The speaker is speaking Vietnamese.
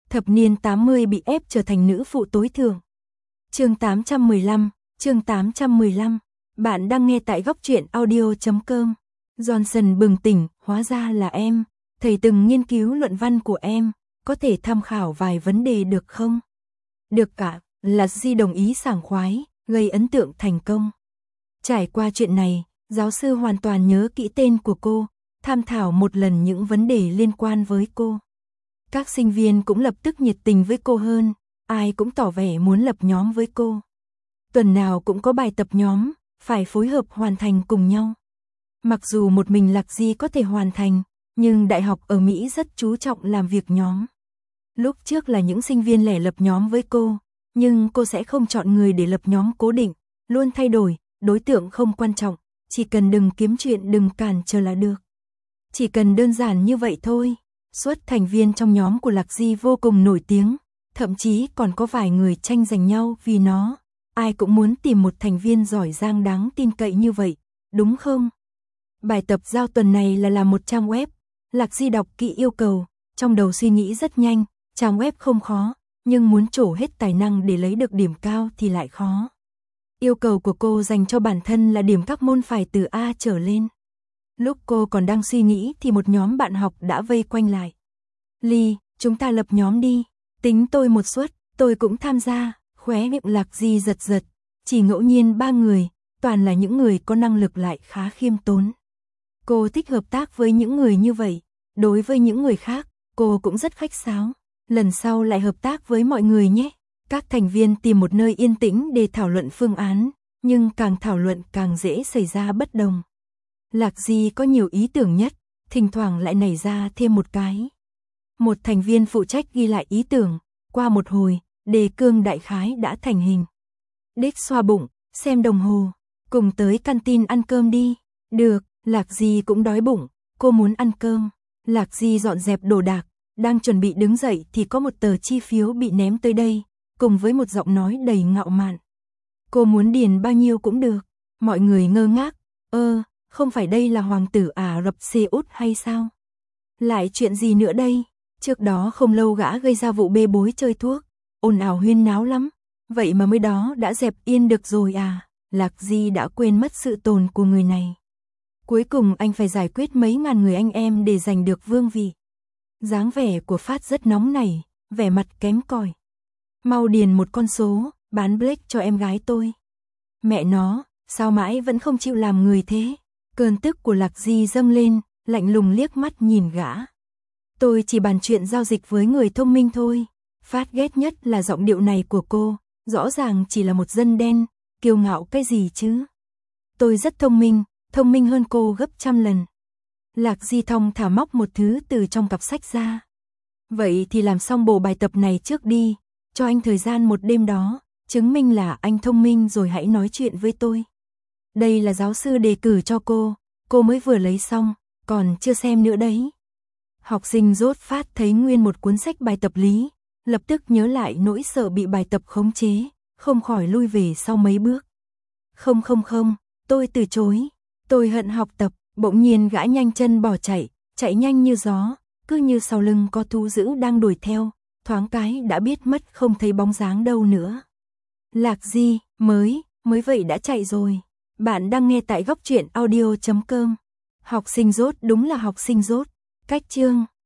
thập niên 80 bị ép trở thành nữ phụ tối thượng. Chương 815, bạn đang nghe tại góc truyện audio.com. Johnson bừng tỉnh, hóa ra là em, thầy từng nghiên cứu luận văn của em, có thể tham khảo vài vấn đề được không? Được cả, Lạc Di đồng ý sảng khoái, gây ấn tượng thành công. Trải qua chuyện này, giáo sư hoàn toàn nhớ kỹ tên của cô, tham thảo một lần những vấn đề liên quan với cô. Các sinh viên cũng lập tức nhiệt tình với cô hơn, ai cũng tỏ vẻ muốn lập nhóm với cô. Tuần nào cũng có bài tập nhóm, phải phối hợp hoàn thành cùng nhau. Mặc dù một mình Lạc Di có thể hoàn thành, nhưng đại học ở Mỹ rất chú trọng làm việc nhóm. Lúc trước là những sinh viên lẻ lập nhóm với cô, nhưng cô sẽ không chọn người để lập nhóm cố định, luôn thay đổi, đối tượng không quan trọng, chỉ cần đừng kiếm chuyện đừng cản trở là được. Chỉ cần đơn giản như vậy thôi. Suốt thành viên trong nhóm của Lạc Di vô cùng nổi tiếng, thậm chí còn có vài người tranh giành nhau vì nó. Ai cũng muốn tìm một thành viên giỏi giang đáng tin cậy như vậy, đúng không? Bài tập giao tuần này là làm một trang web. Lạc Di đọc kỹ yêu cầu, trong đầu suy nghĩ rất nhanh, trang web không khó, nhưng muốn trổ hết tài năng để lấy được điểm cao thì lại khó. Yêu cầu của cô dành cho bản thân là điểm các môn phải từ A trở lên. Lúc cô còn đang suy nghĩ thì một nhóm bạn học đã vây quanh lại. Ly, chúng ta lập nhóm đi, tính tôi một suất, tôi cũng tham gia, khóe miệng Lạc Di giật giật, chỉ ngẫu nhiên 3 người, toàn là những người có năng lực lại khá khiêm tốn. Cô thích hợp tác với những người như vậy, đối với những người khác, cô cũng rất khách sáo, lần sau lại hợp tác với mọi người nhé. Các thành viên tìm một nơi yên tĩnh để thảo luận phương án, nhưng càng thảo luận càng dễ xảy ra bất đồng. Lạc Di có nhiều ý tưởng nhất, thỉnh thoảng lại nảy ra thêm một cái. Một thành viên phụ trách ghi lại ý tưởng, qua một hồi, đề cương đại khái đã thành hình. Đích xoa bụng, xem đồng hồ, cùng tới canteen ăn cơm đi. Được, Lạc Di cũng đói bụng, cô muốn ăn cơm. Lạc Di dọn dẹp đồ đạc, đang chuẩn bị đứng dậy thì có một tờ chi phiếu bị ném tới đây, cùng với một giọng nói đầy ngạo mạn. Cô muốn điền bao nhiêu cũng được. Mọi người ngơ ngác, không phải đây là hoàng tử Ả Rập Xê Út hay sao? Lại chuyện gì nữa đây? Trước đó không lâu gã gây ra vụ bê bối chơi thuốc, ồn ào huyên náo lắm, vậy mà mới đó đã dẹp yên được rồi à? Lạc Di đã quên mất sự tồn của người này. Cuối cùng anh phải giải quyết mấy ngàn người anh em để giành được vương vị. Dáng vẻ của Phát rất nóng nảy, vẻ mặt kém cỏi. Mau điền một con số, bán Black cho em gái tôi. Mẹ nó, sao mãi vẫn không chịu làm người thế? Cơn tức của Lạc Di dâng lên, lạnh lùng liếc mắt nhìn gã. Tôi chỉ bàn chuyện giao dịch với người thông minh thôi. Phát ghét nhất là giọng điệu này của cô, rõ ràng chỉ là một dân đen, kiêu ngạo cái gì chứ? Tôi rất thông minh hơn cô gấp trăm lần. Lạc Di thong thả móc một thứ từ trong cặp sách ra. Vậy thì làm xong bộ bài tập này trước đi, cho anh thời gian một đêm đó, chứng minh là anh thông minh rồi hãy nói chuyện với tôi. Đây là giáo sư đề cử cho cô mới vừa lấy xong, còn chưa xem nữa đấy. Học sinh rốt Phát thấy nguyên một cuốn sách bài tập lý, lập tức nhớ lại nỗi sợ bị bài tập khống chế, không khỏi lui về sau mấy bước. Không, tôi từ chối, tôi hận học tập. Bỗng nhiên gã nhanh chân bỏ chạy nhanh như gió, cứ như sau lưng có thú dữ đang đuổi theo, thoáng cái đã biết mất không thấy bóng dáng đâu nữa. Lạc Di, mới vậy đã chạy rồi. Bạn đang nghe tại góc truyện audio.com. Học sinh rốt đúng là học sinh rốt. Cách chương